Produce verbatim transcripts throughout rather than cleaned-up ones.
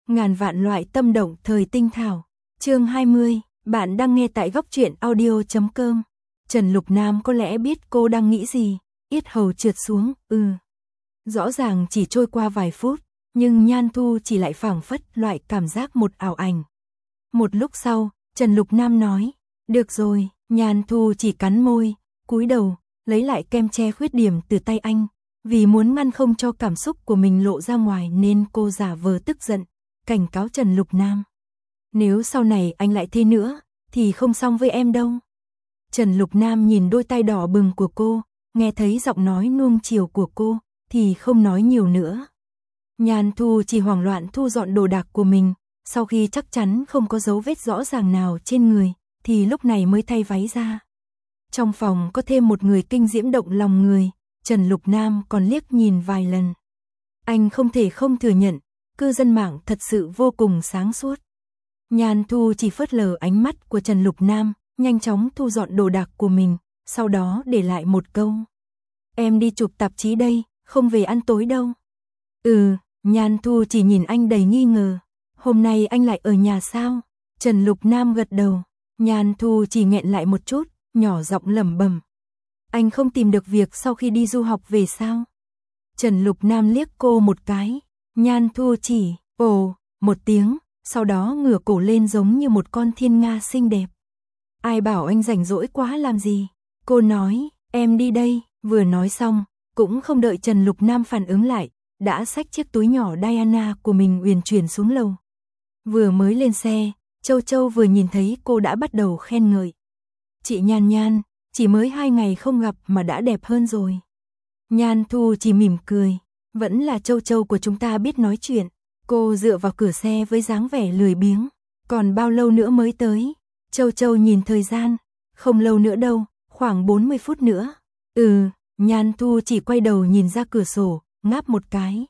Ngàn vạn loại tâm động thời tinh thảo. Chương hai mươi, bạn đang nghe tại góc truyện audio chấm com. Trần Lục Nam có lẽ biết cô đang nghĩ gì, yết hầu trượt xuống, ừ. Rõ ràng chỉ trôi qua vài phút, nhưng Nhan Thu chỉ lại phảng phất loại cảm giác một ảo ảnh. Một lúc sau, Trần Lục Nam nói, được rồi, Nhan Thu chỉ cắn môi, cúi đầu, lấy lại kem che khuyết điểm từ tay anh. Vì muốn ngăn không cho cảm xúc của mình lộ ra ngoài nên cô giả vờ tức giận, cảnh cáo Trần Lục Nam. Nếu sau này anh lại thế nữa, thì không xong với em đâu. Trần Lục Nam nhìn đôi tay đỏ bừng của cô, nghe thấy giọng nói nuông chiều của cô, thì không nói nhiều nữa. Nhan Thu chỉ hoảng loạn thu dọn đồ đạc của mình, sau khi chắc chắn không có dấu vết rõ ràng nào trên người, thì lúc này mới thay váy ra. Trong phòng có thêm một người kinh diễm động lòng người, Trần Lục Nam còn liếc nhìn vài lần. Anh không thể không thừa nhận, cư dân mạng thật sự vô cùng sáng suốt. Nhan Thu chỉ phớt lờ ánh mắt của Trần Lục Nam, nhanh chóng thu dọn đồ đạc của mình, sau đó để lại một câu. Em đi chụp tạp chí đây, không về ăn tối đâu. Ừ, Nhan Thu chỉ nhìn anh đầy nghi ngờ. Hôm nay anh lại ở nhà sao? Trần Lục Nam gật đầu. Nhan Thu chỉ nghẹn lại một chút, nhỏ giọng lẩm bẩm. Anh không tìm được việc sau khi đi du học về sao? Trần Lục Nam liếc cô một cái. Nhan Thu chỉ, ồ, một tiếng, sau đó ngửa cổ lên giống như một con thiên nga xinh đẹp. Ai bảo anh rảnh rỗi quá làm gì? Cô nói, em đi đây, vừa nói xong, cũng không đợi Trần Lục Nam phản ứng lại, đã xách chiếc túi nhỏ Diana của mình uyển chuyển xuống lầu. Vừa mới lên xe, Châu Châu vừa nhìn thấy cô đã bắt đầu khen ngợi. Chị Nhan Nhan, chỉ mới hai ngày không gặp mà đã đẹp hơn rồi. Nhan Thu chỉ mỉm cười, vẫn là Châu Châu của chúng ta biết nói chuyện. Cô dựa vào cửa xe với dáng vẻ lười biếng. Còn bao lâu nữa mới tới? Châu Châu nhìn thời gian, không lâu nữa đâu, khoảng bốn mươi phút nữa. Ừ, Nhan Thu chỉ quay đầu nhìn ra cửa sổ, ngáp một cái.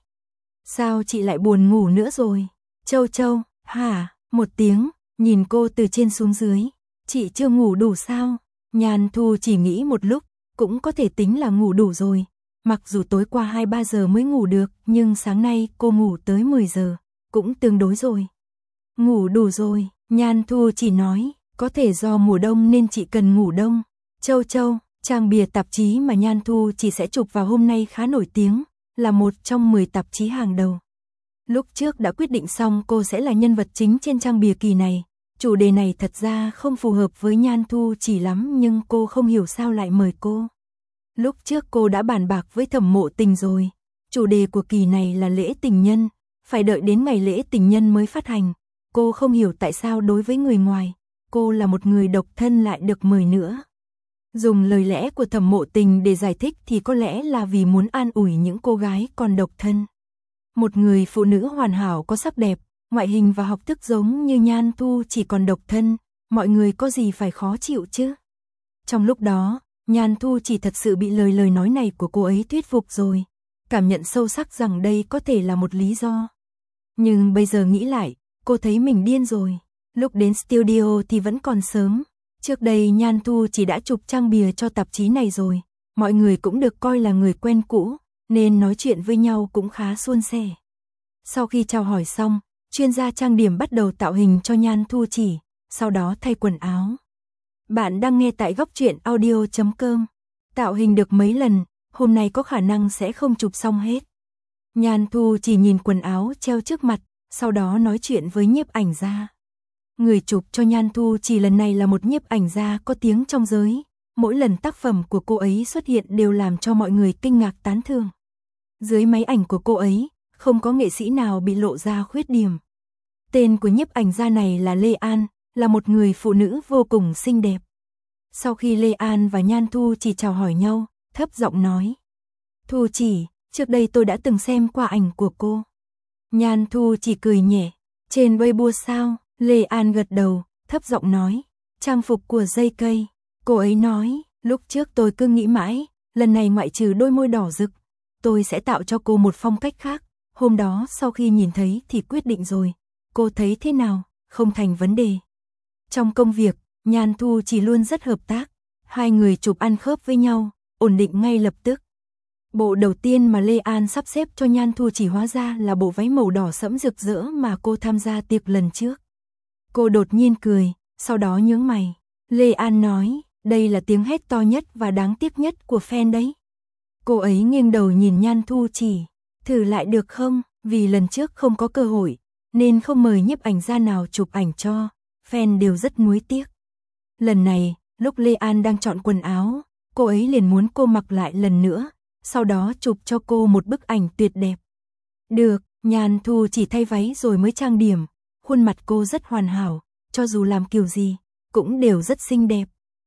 Sao chị lại buồn ngủ nữa rồi? Châu Châu, hả? Một tiếng, nhìn cô từ trên xuống dưới. Chị chưa ngủ đủ sao? Nhan Thu chỉ nghĩ một lúc, cũng có thể tính là ngủ đủ rồi. Mặc dù tối qua hai ba giờ mới ngủ được, nhưng sáng nay cô ngủ tới mười giờ, cũng tương đối rồi. Ngủ đủ rồi, Nhan Thu chỉ nói, có thể do mùa đông nên chị cần ngủ đông. Châu Châu, trang bìa tạp chí mà Nhan Thu chỉ sẽ chụp vào hôm nay khá nổi tiếng, là một trong mười tạp chí hàng đầu. Lúc trước đã quyết định xong cô sẽ là nhân vật chính trên trang bìa kỳ này. Chủ đề này thật ra không phù hợp với Nhan Thu chỉ lắm nhưng cô không hiểu sao lại mời cô. Lúc trước cô đã bàn bạc với Thẩm Mộ Tình rồi. Chủ đề của kỳ này là lễ tình nhân, phải đợi đến ngày lễ tình nhân mới phát hành. Cô không hiểu tại sao đối với người ngoài, cô là một người độc thân lại được mời nữa. Dùng lời lẽ của Thẩm Mộ Tình để giải thích thì có lẽ là vì muốn an ủi những cô gái còn độc thân. Một người phụ nữ hoàn hảo có sắc đẹp, ngoại hình và học thức giống như Nhan Thu chỉ còn độc thân, mọi người có gì phải khó chịu chứ? Trong lúc đó, Nhan Thu chỉ thật sự bị lời lời nói này của cô ấy thuyết phục rồi, cảm nhận sâu sắc rằng đây có thể là một lý do. Nhưng bây giờ nghĩ lại, cô thấy mình điên rồi. Lúc đến studio thì vẫn còn sớm. Trước đây Nhan Thu chỉ đã chụp trang bìa cho tạp chí này rồi, mọi người cũng được coi là người quen cũ, nên nói chuyện với nhau cũng khá suôn sẻ. Sau khi chào hỏi xong, chuyên gia trang điểm bắt đầu tạo hình cho Nhan Thu chỉ, sau đó thay quần áo. Bạn đang nghe tại góc truyện audio chấm com. Tạo hình được mấy lần, hôm nay có khả năng sẽ không chụp xong hết. Nhan Thu chỉ nhìn quần áo treo trước mặt, sau đó nói chuyện với nhiếp ảnh gia. Người chụp cho Nhan Thu chỉ lần này là một nhiếp ảnh gia có tiếng trong giới. Mỗi lần tác phẩm của cô ấy xuất hiện đều làm cho mọi người kinh ngạc tán thưởng. Dưới máy ảnh của cô ấy, không có nghệ sĩ nào bị lộ ra khuyết điểm. Tên của nhiếp ảnh gia này là Lê An, là một người phụ nữ vô cùng xinh đẹp. Sau khi Lê An và Nhan Thu chỉ chào hỏi nhau, thấp giọng nói. Thu chỉ, trước đây tôi đã từng xem qua ảnh của cô. Nhan Thu chỉ cười nhẹ. Trên Weibo sao? Lê An gật đầu, thấp giọng nói. Trang phục của dây cây. Cô ấy nói, lúc trước tôi cứ nghĩ mãi, lần này ngoại trừ đôi môi đỏ rực, tôi sẽ tạo cho cô một phong cách khác. Hôm đó sau khi nhìn thấy thì quyết định rồi. Cô thấy thế nào? Không thành vấn đề. Trong công việc, Nhan Thu chỉ luôn rất hợp tác. Hai người chụp ăn khớp với nhau, ổn định ngay lập tức. Bộ đầu tiên mà Lê An sắp xếp cho Nhan Thu Chỉ hóa ra là bộ váy màu đỏ sẫm rực rỡ mà cô tham gia tiệc lần trước. Cô đột nhiên cười, sau đó nhướng mày. Lê An nói, đây là tiếng hét to nhất và đáng tiếc nhất của fan đấy. Cô ấy nghiêng đầu nhìn Nhan Thu Chỉ, thử lại được không, vì lần trước không có cơ hội, nên không mời nhiếp ảnh gia nào chụp ảnh cho, fan đều rất nuối tiếc. Lần này, lúc Lê An đang chọn quần áo, cô ấy liền muốn cô mặc lại lần nữa, sau đó chụp cho cô một bức ảnh tuyệt đẹp. Được, Nhan Thu Chỉ thay váy rồi mới trang điểm, khuôn mặt cô rất hoàn hảo, cho dù làm kiểu gì, cũng đều rất xinh đẹp.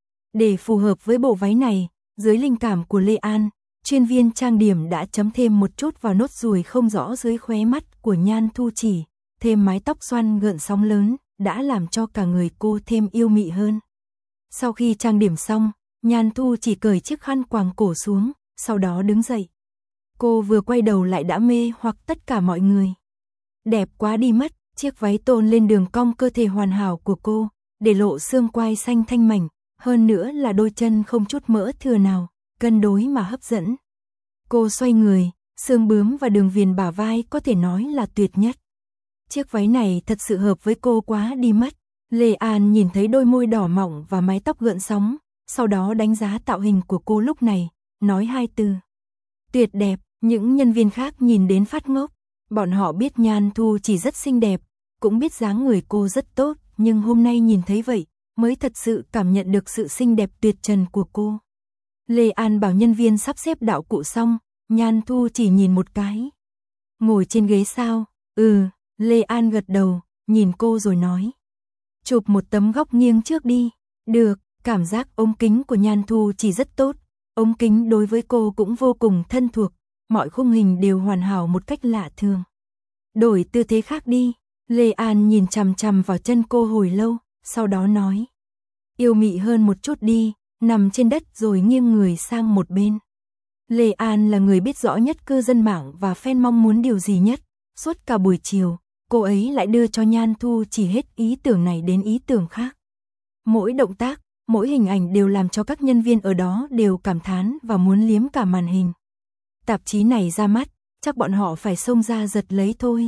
Để phù hợp với bộ váy này, dưới linh cảm của Lê An, chuyên viên trang điểm đã chấm thêm một chút vào nốt ruồi không rõ dưới khóe mắt của Nhan Thu Chỉ, thêm mái tóc xoăn gợn sóng lớn, đã làm cho cả người cô thêm yêu mị hơn. Sau khi trang điểm xong, Nhan Thu Chỉ cởi chiếc khăn quàng cổ xuống, sau đó đứng dậy. Cô vừa quay đầu lại đã mê hoặc tất cả mọi người. Đẹp quá đi mất, chiếc váy tôn lên đường cong cơ thể hoàn hảo của cô, để lộ xương quai xanh thanh mảnh, hơn nữa là đôi chân không chút mỡ thừa nào, cân đối mà hấp dẫn. Cô xoay người, xương bướm và đường viền bả vai có thể nói là tuyệt nhất. Chiếc váy này thật sự hợp với cô quá đi mất. Lê An nhìn thấy đôi môi đỏ mọng và mái tóc gợn sóng, sau đó đánh giá tạo hình của cô lúc này, nói hai từ. Tuyệt đẹp, những nhân viên khác nhìn đến phát ngốc. Bọn họ biết Nhan Thu Chỉ rất xinh đẹp, cũng biết dáng người cô rất tốt, nhưng hôm nay nhìn thấy vậy, mới thật sự cảm nhận được sự xinh đẹp tuyệt trần của cô. Lê An bảo nhân viên sắp xếp đạo cụ xong, Nhan Thu Chỉ nhìn một cái. Ngồi trên ghế sao? Ừ, Lê An gật đầu, nhìn cô rồi nói. Chụp một tấm góc nghiêng trước đi. Được, cảm giác ống kính của Nhan Thu Chỉ rất tốt. Ống kính đối với cô cũng vô cùng thân thuộc, mọi khung hình đều hoàn hảo một cách lạ thường. Đổi tư thế khác đi. Lê An nhìn chằm chằm vào chân cô hồi lâu, sau đó nói. Yêu mị hơn một chút đi, nằm trên đất rồi nghiêng người sang một bên. Lê An là người biết rõ nhất cư dân mạng và fan mong muốn điều gì nhất. Suốt cả buổi chiều, cô ấy lại đưa cho Nhan Thu Chỉ hết ý tưởng này đến ý tưởng khác. Mỗi động tác, mỗi hình ảnh đều làm cho các nhân viên ở đó đều cảm thán và muốn liếm cả màn hình. Tạp chí này ra mắt, chắc bọn họ phải xông ra giật lấy thôi.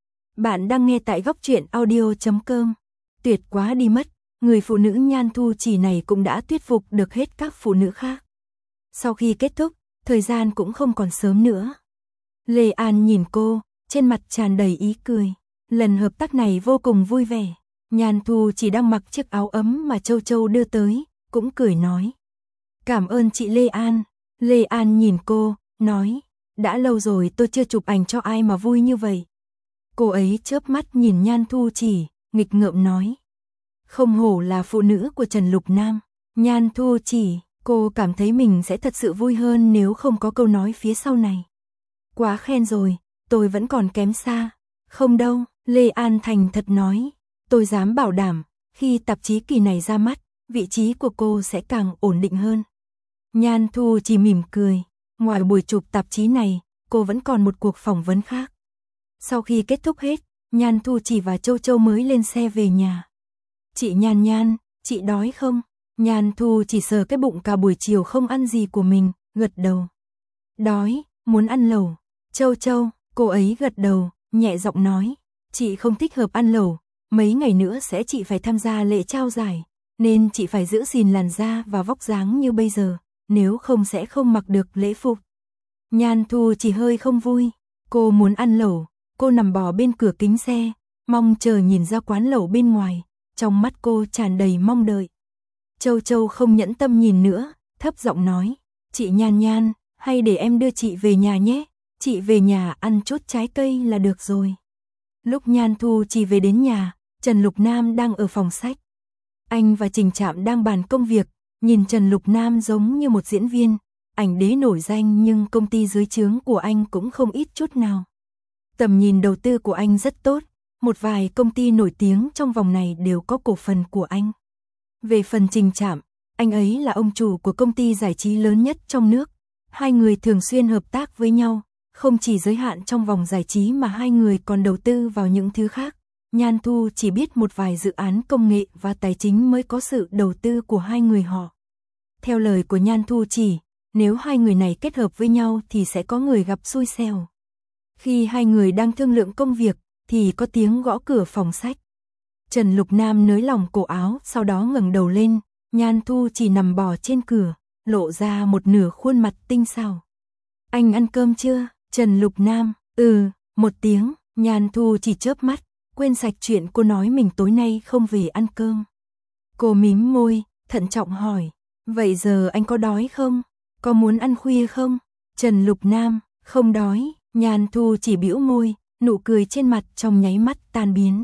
Bạn đang nghe tại góc truyện audio chấm com. Tuyệt quá đi mất, người phụ nữ Nhan Thu Chỉ này cũng đã thuyết phục được hết các phụ nữ khác. Sau khi kết thúc, thời gian cũng không còn sớm nữa. Lê An nhìn cô, trên mặt tràn đầy ý cười. Lần hợp tác này vô cùng vui vẻ. Nhan Thu Chỉ đang mặc chiếc áo ấm mà Châu Châu đưa tới, cũng cười nói. Cảm ơn chị Lê An. Lê An nhìn cô, nói. Đã lâu rồi tôi chưa chụp ảnh cho ai mà vui như vậy. Cô ấy chớp mắt nhìn Nhan Thu Chỉ, nghịch ngợm nói. Không hổ là phụ nữ của Trần Lục Nam. Nhan Thu Chỉ, cô cảm thấy mình sẽ thật sự vui hơn nếu không có câu nói phía sau này. Quá khen rồi, tôi vẫn còn kém xa. Không đâu, Lê An thành thật nói. Tôi dám bảo đảm, khi tạp chí kỳ này ra mắt, vị trí của cô sẽ càng ổn định hơn. Nhan Thu Chỉ mỉm cười. Ngoài buổi chụp tạp chí này, cô vẫn còn một cuộc phỏng vấn khác. Sau khi kết thúc hết, Nhan Thu Chỉ và Châu Châu mới lên xe về nhà. Chị Nhan Nhan, chị đói không? Nhan Thu Chỉ sờ cái bụng cả buổi chiều không ăn gì của mình, gật đầu. Đói, muốn ăn lẩu. Châu Châu, cô ấy gật đầu, nhẹ giọng nói. Chị không thích hợp ăn lẩu, mấy ngày nữa sẽ chị phải tham gia lễ trao giải, nên chị phải giữ gìn làn da và vóc dáng như bây giờ, nếu không sẽ không mặc được lễ phục. Nhan Thu Chỉ hơi không vui, cô muốn ăn lẩu, cô nằm bò bên cửa kính xe, mong chờ nhìn ra quán lẩu bên ngoài, trong mắt cô tràn đầy mong đợi. Châu Châu không nhẫn tâm nhìn nữa, thấp giọng nói, chị Nhan Nhan, hay để em đưa chị về nhà nhé, chị về nhà ăn chút trái cây là được rồi. Lúc Nhan Thu Chỉ về đến nhà, Trần Lục Nam đang ở phòng sách. Anh và Trình Trạm đang bàn công việc, nhìn Trần Lục Nam giống như một diễn viên, ảnh đế nổi danh nhưng công ty dưới trướng của anh cũng không ít chút nào. Tầm nhìn đầu tư của anh rất tốt, một vài công ty nổi tiếng trong vòng này đều có cổ phần của anh. Về phần Trình Trạm, anh ấy là ông chủ của công ty giải trí lớn nhất trong nước. Hai người thường xuyên hợp tác với nhau, không chỉ giới hạn trong vòng giải trí mà hai người còn đầu tư vào những thứ khác. Nhan Thu chỉ biết một vài dự án công nghệ và tài chính mới có sự đầu tư của hai người họ. Theo lời của Nhan Thu Chỉ, nếu hai người này kết hợp với nhau thì sẽ có người gặp xui xẻo. Khi hai người đang thương lượng công việc, thì có tiếng gõ cửa phòng sách. Trần Lục Nam nới lỏng cổ áo, sau đó ngẩng đầu lên, Nhan Thu chỉ nằm bò trên cửa, lộ ra một nửa khuôn mặt tinh xảo. Anh ăn cơm chưa? Trần Lục Nam, ừ, một tiếng, Nhan Thu chỉ chớp mắt, quên sạch chuyện cô nói mình tối nay không về ăn cơm. Cô mím môi, thận trọng hỏi, vậy giờ anh có đói không? Có muốn ăn khuya không? Trần Lục Nam, không đói, Nhan Thu chỉ bĩu môi, nụ cười trên mặt trong nháy mắt tan biến.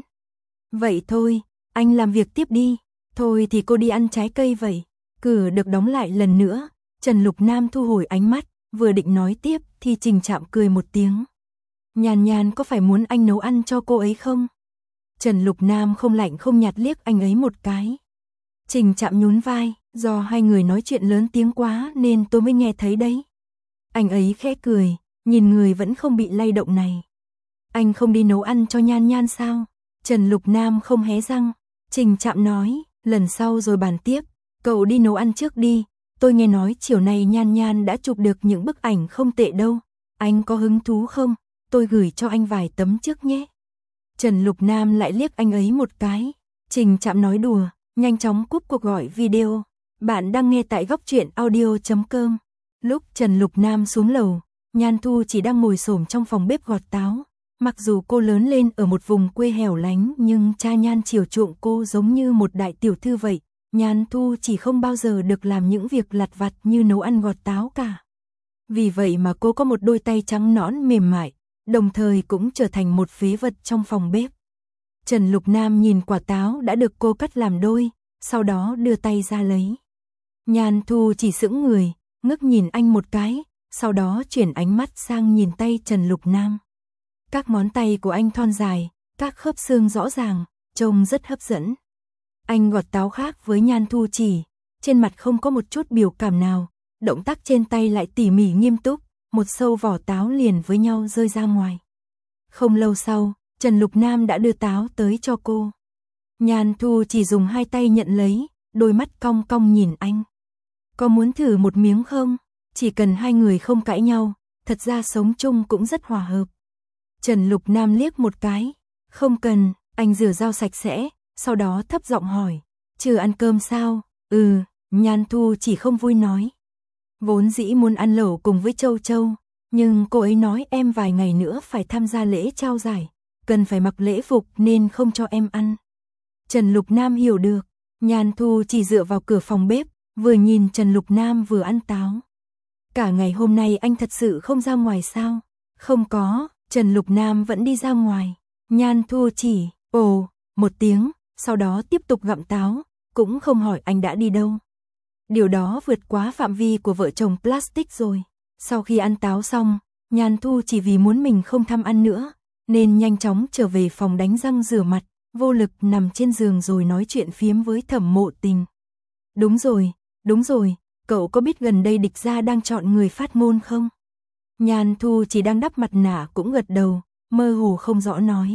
Vậy thôi, anh làm việc tiếp đi, thôi thì cô đi ăn trái cây vậy. Cửa được đóng lại lần nữa, Trần Lục Nam thu hồi ánh mắt, vừa định nói tiếp thì Trình Trạm cười một tiếng. Nhàn Nhàn có phải muốn anh nấu ăn cho cô ấy không? Trần Lục Nam không lạnh không nhạt liếc anh ấy một cái. Trình Trạm nhún vai, do hai người nói chuyện lớn tiếng quá nên tôi mới nghe thấy đấy. Anh ấy khẽ cười, nhìn người vẫn không bị lay động này. Anh không đi nấu ăn cho Nhan Nhan sao? Trần Lục Nam không hé răng. Trình Trạm nói, lần sau rồi bàn tiếp, cậu đi nấu ăn trước đi. Tôi nghe nói chiều nay Nhan Nhan đã chụp được những bức ảnh không tệ đâu. Anh có hứng thú không? Tôi gửi cho anh vài tấm trước nhé. Trần Lục Nam lại liếc anh ấy một cái. Trình Trạm nói đùa, nhanh chóng cúp cuộc gọi video. Bạn đang nghe tại góc truyện audio chấm com. Lúc Trần Lục Nam xuống lầu, Nhan Thu chỉ đang ngồi xổm trong phòng bếp gọt táo. Mặc dù cô lớn lên ở một vùng quê hẻo lánh nhưng cha Nhan chiều chuộng cô giống như một đại tiểu thư vậy. Nhan Thu chỉ không bao giờ được làm những việc lặt vặt như nấu ăn gọt táo cả. Vì vậy mà cô có một đôi tay trắng nõn mềm mại, đồng thời cũng trở thành một phế vật trong phòng bếp. Trần Lục Nam nhìn quả táo đã được cô cắt làm đôi, sau đó đưa tay ra lấy. Nhan Thu chỉ sững người, ngước nhìn anh một cái, sau đó chuyển ánh mắt sang nhìn tay Trần Lục Nam. Các ngón tay của anh thon dài, các khớp xương rõ ràng, trông rất hấp dẫn. Anh gọt táo khác với Nhan Thu chỉ, trên mặt không có một chút biểu cảm nào, động tác trên tay lại tỉ mỉ nghiêm túc, một sâu vỏ táo liền với nhau rơi ra ngoài. Không lâu sau, Trần Lục Nam đã đưa táo tới cho cô. Nhan Thu chỉ dùng hai tay nhận lấy, đôi mắt cong cong nhìn anh. Có muốn thử một miếng không? Chỉ cần hai người không cãi nhau, thật ra sống chung cũng rất hòa hợp. Trần Lục Nam liếc một cái, không cần, anh rửa dao sạch sẽ, sau đó thấp giọng hỏi, chưa ăn cơm sao? Ừ, Nhan Thu chỉ không vui nói. Vốn dĩ muốn ăn lẩu cùng với Châu Châu, nhưng cô ấy nói em vài ngày nữa phải tham gia lễ trao giải, cần phải mặc lễ phục nên không cho em ăn. Trần Lục Nam hiểu được, Nhan Thu chỉ dựa vào cửa phòng bếp, vừa nhìn Trần Lục Nam vừa ăn táo. Cả ngày hôm nay anh thật sự không ra ngoài sao? Không có, Trần Lục Nam vẫn đi ra ngoài. Nhan Thu chỉ, ồ, một tiếng, sau đó tiếp tục gặm táo, cũng không hỏi anh đã đi đâu. Điều đó vượt quá phạm vi của vợ chồng plastic rồi. Sau khi ăn táo xong, Nhan Thu chỉ vì muốn mình không tham ăn nữa, nên nhanh chóng trở về phòng đánh răng rửa mặt, vô lực nằm trên giường rồi nói chuyện phiếm với Thẩm Mộ Tình. Đúng rồi, đúng rồi, cậu có biết gần đây Địch Gia đang chọn người phát ngôn không? Nhan Thu chỉ đang đắp mặt nạ cũng gật đầu, mơ hồ không rõ nói.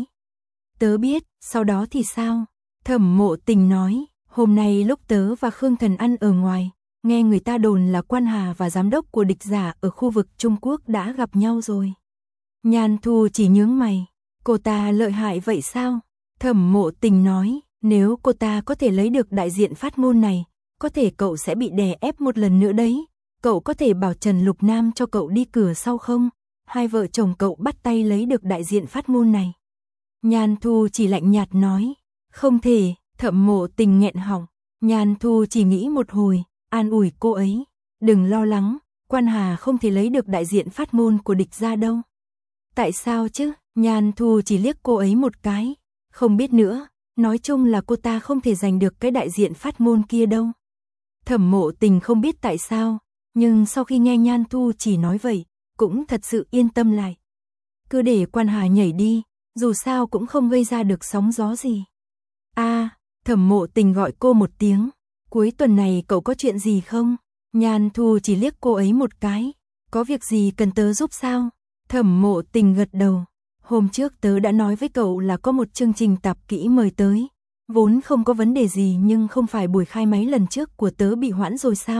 Tớ biết, sau đó thì sao? Thẩm Mộ Tình nói, hôm nay lúc tớ và Khương Thần ăn ở ngoài, nghe người ta đồn là Quan Hà và giám đốc của Địch Gia ở khu vực Trung Quốc đã gặp nhau rồi. Nhan Thu chỉ nhướng mày, cô ta lợi hại vậy sao? Thẩm Mộ Tình nói, nếu cô ta có thể lấy được đại diện phát ngôn này, có thể cậu sẽ bị đè ép một lần nữa đấy. Cậu có thể bảo Trần Lục Nam cho cậu đi cửa sau không? Hai vợ chồng cậu bắt tay lấy được đại diện phát ngôn này. Nhan Thu chỉ lạnh nhạt nói, không thể. Thẩm Mộ Tình nghẹn họng. Nhan Thu chỉ nghĩ một hồi, an ủi cô ấy, đừng lo lắng, Quan Hà không thể lấy được đại diện phát ngôn của Địch Gia đâu. Tại sao chứ? Nhan Thu chỉ liếc cô ấy một cái, không biết nữa, nói chung là cô ta không thể giành được cái đại diện phát ngôn kia đâu. Thẩm Mộ Tình không biết tại sao, nhưng sau khi nghe Nhan Thu chỉ nói vậy, cũng thật sự yên tâm lại. Cứ để Quan Hà nhảy đi, dù sao cũng không gây ra được sóng gió gì. A, à, Thẩm Mộ Tình gọi cô một tiếng, cuối tuần này cậu có chuyện gì không? Nhan Thu chỉ liếc cô ấy một cái, có việc gì cần tớ giúp sao? Thẩm Mộ Tình gật đầu, hôm trước tớ đã nói với cậu là có một chương trình tạp kỹ mời tới, vốn không có vấn đề gì nhưng không phải buổi khai máy lần trước của tớ bị hoãn rồi sao?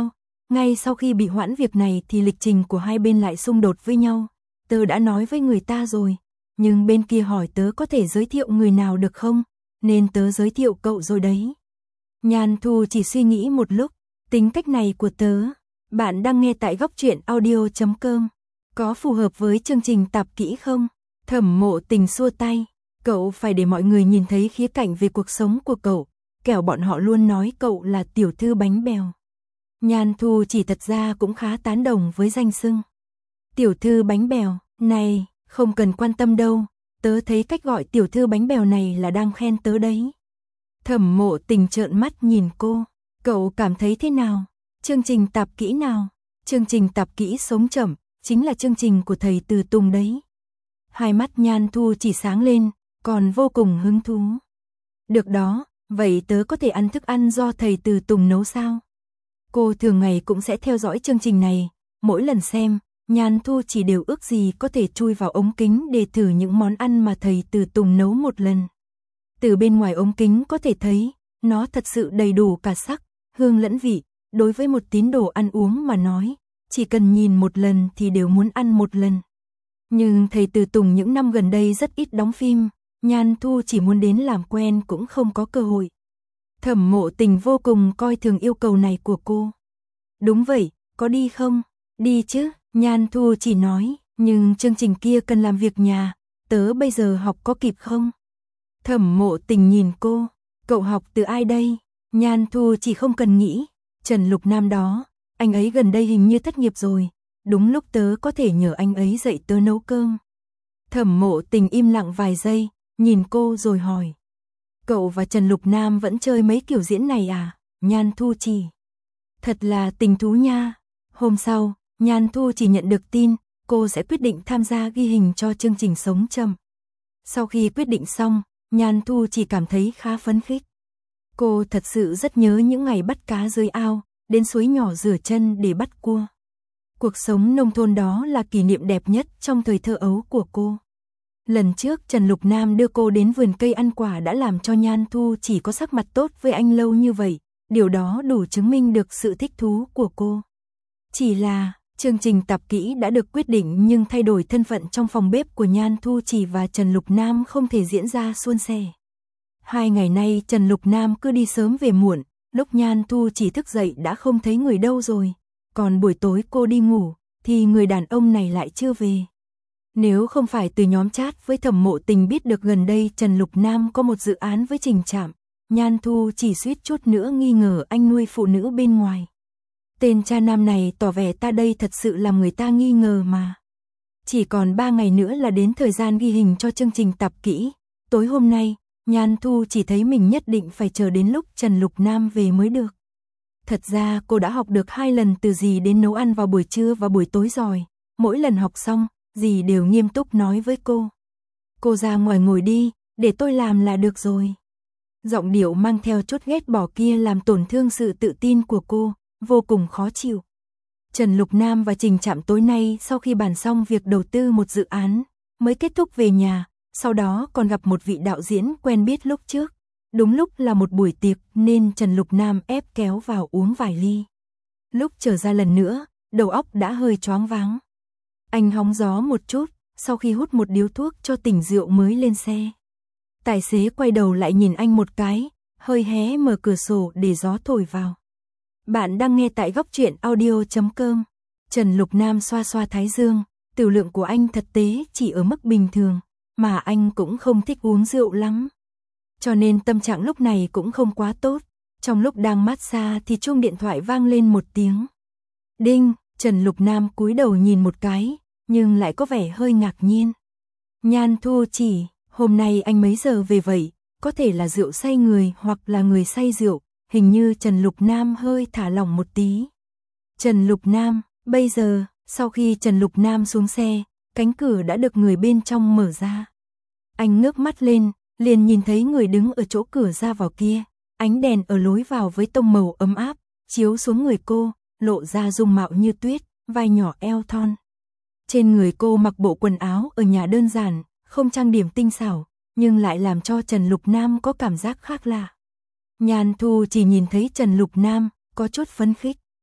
Ngay sau khi bị hoãn việc này thì lịch trình của hai bên lại xung đột với nhau. Tớ đã nói với người ta rồi, nhưng bên kia hỏi tớ có thể giới thiệu người nào được không, nên tớ giới thiệu cậu rồi đấy. Nhan Thu chỉ suy nghĩ một lúc, tính cách này của tớ. Bạn đang nghe tại góc truyện audio chấm com. Có phù hợp với chương trình Tạp Kỹ không? Thẩm Mộ Tình xua tay, cậu phải để mọi người nhìn thấy khía cạnh về cuộc sống của cậu, kẻo bọn họ luôn nói cậu là tiểu thư bánh bèo. Nhan Thu chỉ thật ra cũng khá tán đồng với danh xưng. Tiểu thư bánh bèo, này, không cần quan tâm đâu, tớ thấy cách gọi tiểu thư bánh bèo này là đang khen tớ đấy. Thẩm Mộ Tình trợn mắt nhìn cô, cậu cảm thấy thế nào? Chương trình Tạp Kỹ nào? Chương trình Tạp Kỹ Sống Chậm, chính là chương trình của thầy Từ Tùng đấy. Hai mắt Nhan Thu chỉ sáng lên, còn vô cùng hứng thú. Được đó, vậy tớ có thể ăn thức ăn do thầy Từ Tùng nấu sao? Cô thường ngày cũng sẽ theo dõi chương trình này, mỗi lần xem, Nhan Thu chỉ đều ước gì có thể chui vào ống kính để thử những món ăn mà thầy Từ Tùng nấu một lần. Từ bên ngoài ống kính có thể thấy, nó thật sự đầy đủ cả sắc, hương lẫn vị, đối với một tín đồ ăn uống mà nói, chỉ cần nhìn một lần thì đều muốn ăn một lần. Nhưng thầy Từ Tùng những năm gần đây rất ít đóng phim, Nhan Thu chỉ muốn đến làm quen cũng không có cơ hội. Thẩm Mộ Tình vô cùng coi thường yêu cầu này của cô. Đúng vậy, có đi không? Đi chứ, Nhan Thu chỉ nói, nhưng chương trình kia cần làm việc nhà, tớ bây giờ học có kịp không? Thẩm Mộ Tình nhìn cô, cậu học từ ai đây? Nhan Thu chỉ không cần nghĩ, Trần Lục Nam đó, anh ấy gần đây hình như thất nghiệp rồi, đúng lúc tớ có thể nhờ anh ấy dạy tớ nấu cơm. Thẩm Mộ Tình im lặng vài giây, nhìn cô rồi hỏi. Cậu và Trần Lục Nam vẫn chơi mấy kiểu diễn này à? Nhan Thu chỉ. Thật là tình thú nha. Hôm sau, Nhan Thu chỉ nhận được tin, cô sẽ quyết định tham gia ghi hình cho chương trình Sống Chậm. Sau khi quyết định xong, Nhan Thu chỉ cảm thấy khá phấn khích. Cô thật sự rất nhớ những ngày bắt cá dưới ao, đến suối nhỏ rửa chân để bắt cua. Cuộc sống nông thôn đó là kỷ niệm đẹp nhất trong thời thơ ấu của cô. Lần trước Trần Lục Nam đưa cô đến vườn cây ăn quả đã làm cho Nhan Thu chỉ có sắc mặt tốt với anh lâu như vậy, điều đó đủ chứng minh được sự thích thú của cô. Chỉ là, chương trình Tạp Kỹ đã được quyết định nhưng thay đổi thân phận trong phòng bếp của Nhan Thu Chỉ và Trần Lục Nam không thể diễn ra suôn sẻ. Hai ngày nay Trần Lục Nam cứ đi sớm về muộn, lúc Nhan Thu Chỉ thức dậy đã không thấy người đâu rồi, còn buổi tối cô đi ngủ, thì người đàn ông này lại chưa về. Nếu không phải từ nhóm chat với Thẩm Mộ Tình biết được gần đây Trần Lục Nam có một dự án với Trình Trạm, Nhan Thu Chỉ suýt chút nữa nghi ngờ anh nuôi phụ nữ bên ngoài. Tên cha nam này tỏ vẻ ta đây thật sự làm người ta nghi ngờ mà. Chỉ còn ba ngày nữa là đến thời gian ghi hình cho chương trình Tạp Kỹ. Tối hôm nay, Nhan Thu chỉ thấy mình nhất định phải chờ đến lúc Trần Lục Nam về mới được. Thật ra cô đã học được hai lần từ dì đến nấu ăn vào buổi trưa và buổi tối rồi. Mỗi lần học xong, dì đều nghiêm túc nói với cô. Cô ra ngoài ngồi đi, để tôi làm là được rồi. Giọng điệu mang theo chút ghét bỏ kia làm tổn thương sự tự tin của cô, vô cùng khó chịu. Trần Lục Nam và Trình Trạm tối nay sau khi bàn xong việc đầu tư một dự án, mới kết thúc về nhà, sau đó còn gặp một vị đạo diễn quen biết lúc trước. Đúng lúc là một buổi tiệc nên Trần Lục Nam ép kéo vào uống vài ly. Lúc trở ra lần nữa, đầu óc đã hơi choáng váng. Anh hóng gió một chút, sau khi hút một điếu thuốc cho tỉnh rượu mới lên xe. Tài xế quay đầu lại nhìn anh một cái, hơi hé mở cửa sổ để gió thổi vào. Bạn đang nghe tại góc truyện audio chấm com. Trần Lục Nam xoa xoa thái dương, tiểu lượng của anh thực tế chỉ ở mức bình thường, mà anh cũng không thích uống rượu lắm. Cho nên tâm trạng lúc này cũng không quá tốt. Trong lúc đang massage thì chuông điện thoại vang lên một tiếng. Đinh, Trần Lục Nam cúi đầu nhìn một cái, nhưng lại có vẻ hơi ngạc nhiên. Nhan Thu Chỉ, hôm nay anh mấy giờ về vậy? Có thể là rượu say người hoặc là người say rượu. Hình như Trần Lục Nam hơi thả lỏng một tí. Trần Lục Nam, bây giờ, sau khi Trần Lục Nam xuống xe, cánh cửa đã được người bên trong mở ra. Anh ngước mắt lên, liền nhìn thấy người đứng ở chỗ cửa ra vào kia. Ánh đèn ở lối vào với tông màu ấm áp, chiếu xuống người cô, lộ ra dung mạo như tuyết, vai nhỏ eo thon. Trên người cô mặc bộ quần áo ở nhà đơn giản, không trang điểm tinh xảo, nhưng lại làm cho Trần Lục Nam có cảm giác khác lạ. Nhan Thu chỉ nhìn thấy Trần Lục Nam, có chút phấn khích.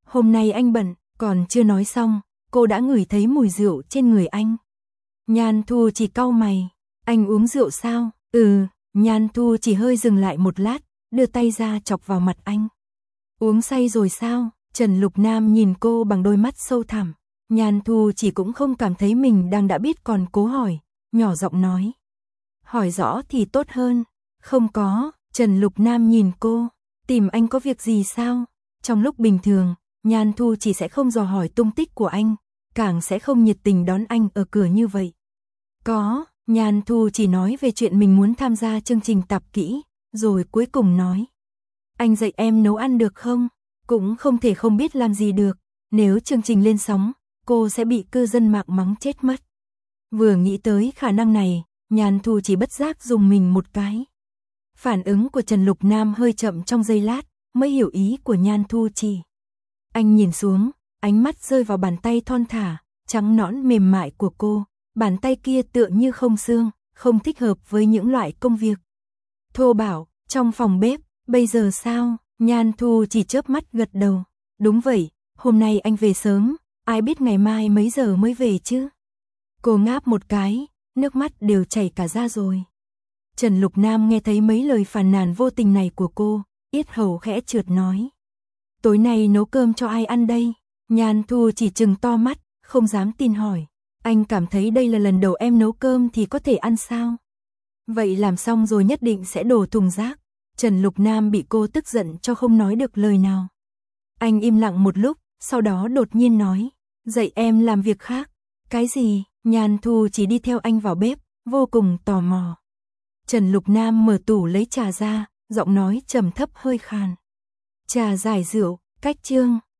Hôm nay anh bận, còn chưa nói xong, cô đã ngửi thấy mùi rượu trên người anh. Nhan Thu chỉ cau mày, anh uống rượu sao? Ừ, Nhan Thu chỉ hơi dừng lại một lát, đưa tay ra chọc vào mặt anh. Uống say rồi sao? Trần Lục Nam nhìn cô bằng đôi mắt sâu thẳm. Nhan Thu chỉ cũng không cảm thấy mình đang đã biết còn cố hỏi, nhỏ giọng nói. Hỏi rõ thì tốt hơn. Không có, Trần Lục Nam nhìn cô, tìm anh có việc gì sao? Trong lúc bình thường, Nhan Thu chỉ sẽ không dò hỏi tung tích của anh, càng sẽ không nhiệt tình đón anh ở cửa như vậy. Có, Nhan Thu chỉ nói về chuyện mình muốn tham gia chương trình tạp kỹ, rồi cuối cùng nói. Anh dạy em nấu ăn được không? Cũng không thể không biết làm gì được, nếu chương trình lên sóng, cô sẽ bị cư dân mạng mắng chết mất. Vừa nghĩ tới khả năng này, Nhan Thu chỉ bất giác dùng mình một cái. Phản ứng của Trần Lục Nam hơi chậm trong giây lát, mới hiểu ý của Nhan Thu chỉ. Anh nhìn xuống, ánh mắt rơi vào bàn tay thon thả, trắng nõn mềm mại của cô, bàn tay kia tựa như không xương, không thích hợp với những loại công việc thô bạo, trong phòng bếp, bây giờ sao? Nhan Thu chỉ chớp mắt gật đầu. Đúng vậy, hôm nay anh về sớm, ai biết ngày mai mấy giờ mới về chứ? Cô ngáp một cái, nước mắt đều chảy cả ra rồi. Trần Lục Nam nghe thấy mấy lời phàn nàn vô tình này của cô, yết hầu khẽ trượt nói. Tối nay nấu cơm cho ai ăn đây? Nhan Thu chỉ trừng to mắt, không dám tin hỏi. Anh cảm thấy đây là lần đầu em nấu cơm thì có thể ăn sao? Vậy làm xong rồi nhất định sẽ đổ thùng rác. Trần Lục Nam bị cô tức giận cho không nói được lời nào. Anh im lặng một lúc, sau đó đột nhiên nói. Dạy em làm việc khác. Cái gì? Nhan Thu chỉ đi theo anh vào bếp, vô cùng tò mò. Trần Lục Nam mở tủ lấy trà ra, giọng nói trầm thấp hơi khàn. Trà giải rượu, cách chương.